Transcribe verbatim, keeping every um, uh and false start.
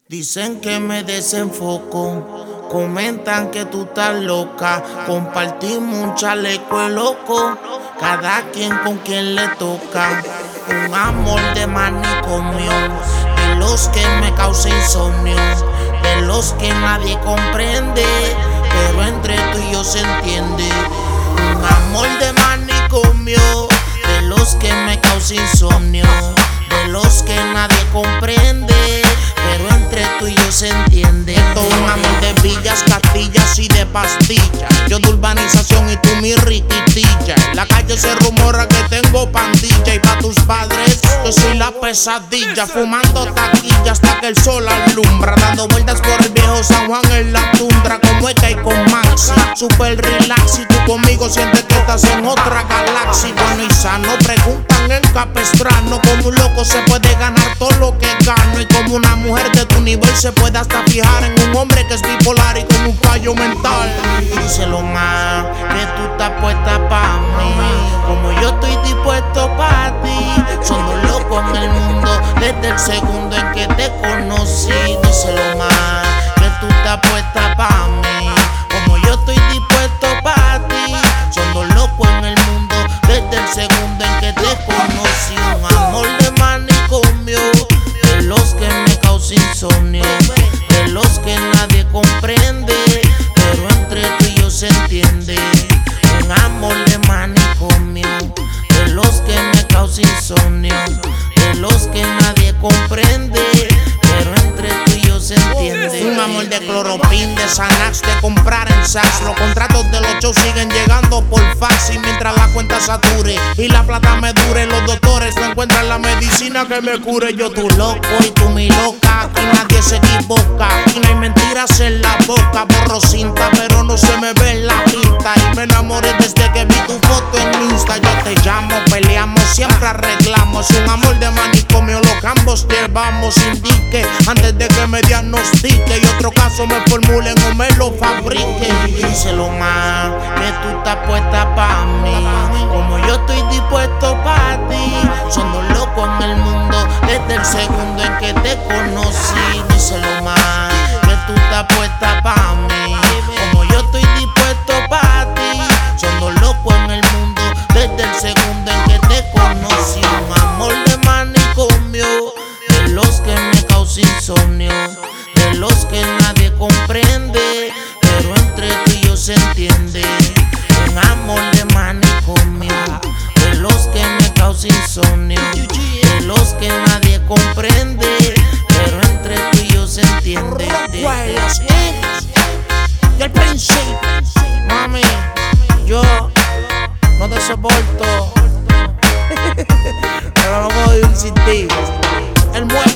Dicen que me desenfoco, comentan que tú estás loca. Compartimos un chaleco de loco, cada quien con quien le toca. Un amor de manicomio, de los que me causa insomnio, de los que nadie comprende, pero entre tú y yo se entiende. Un amor de manicomio, de los que me causa insomnio, de los que nadie comprende, pero entre tú y yo se entiende. Esto es un amor de villas, castillas y de pastillas. Yo de urbanización y tú mi riquitilla. En la calle se rumora que tengo pandilla, y pa' tus padres yo soy la pesadilla. Fumando taquilla hasta que el sol alumbra, dando vueltas por el viejo San Juan en la tundra. Como es que hay con Maxi, super relax, y tú conmigo sientes que estás en otra galaxia. Bueno y sano, preguntan en Capestrano, como un loco se puede ganar todo lo que gano, y como una mujer de tu nivel se puede hasta fijar en un hombre que es bipolar y con un fallo mental. Díselo más, que tú estás puesta pa' mí, como yo estoy dispuesto pa' ti. Son dos locos en el mundo desde el segundo en que te conocí. Díselo más, que tú estás puesta pa' mí, como yo estoy dispuesto pa' ti. Son dos locos en el mundo desde el segundo en que te conocí. Un amor de manicomio, de los que me causa insomnio, de los que nadie comprende, pero entre tú y yo se entiende. Un amor de manicomio, de los que me causa insomnio, de los que nadie comprende, pero entre tú y yo se entiende. Un amor de cloropin, de Xanax, de comprar en Saks. Los contratos de los shows siguen llegando por fax, y mientras la cuenta sature y la plata me dure, los doctores no encuentran la medicina que me cure. Yo tu loco y tú mi loca, aquí nadie se equivoca, y no hay mentiras en la boca. Borro cinta pero no se me ve la pinta, y me enamoré desde que vi tu foto en Insta. Yo te llamo, peleamos, siempre arreglamos. Un amor de manicomio, lo que ambos llevamos. Indique antes de que me diagnostique y otro caso me formulen o me lo fabrique. Díselo más, que tú estás puesta pa' mí, como yo estoy dispuesto pa' ti. Son dos locos en el mundo desde el segundo en que te conocí. Díselo más, que tú estás puesta pa' mí, como yo estoy dispuesto pa' ti. Son dos locos en el mundo desde el segundo en que te conocí. Un amor de manicomio, de los que me causa insomnio, de los que nadie comprende, pero entre tú y yo se entiende. Un amor de manicomio, de los que me causa insomnio, de los que nadie comprende, pero entre tú y yo se entiende. Y el principio, mami, yo no te soporto, pero no puedo vivir sin ti. El muelle.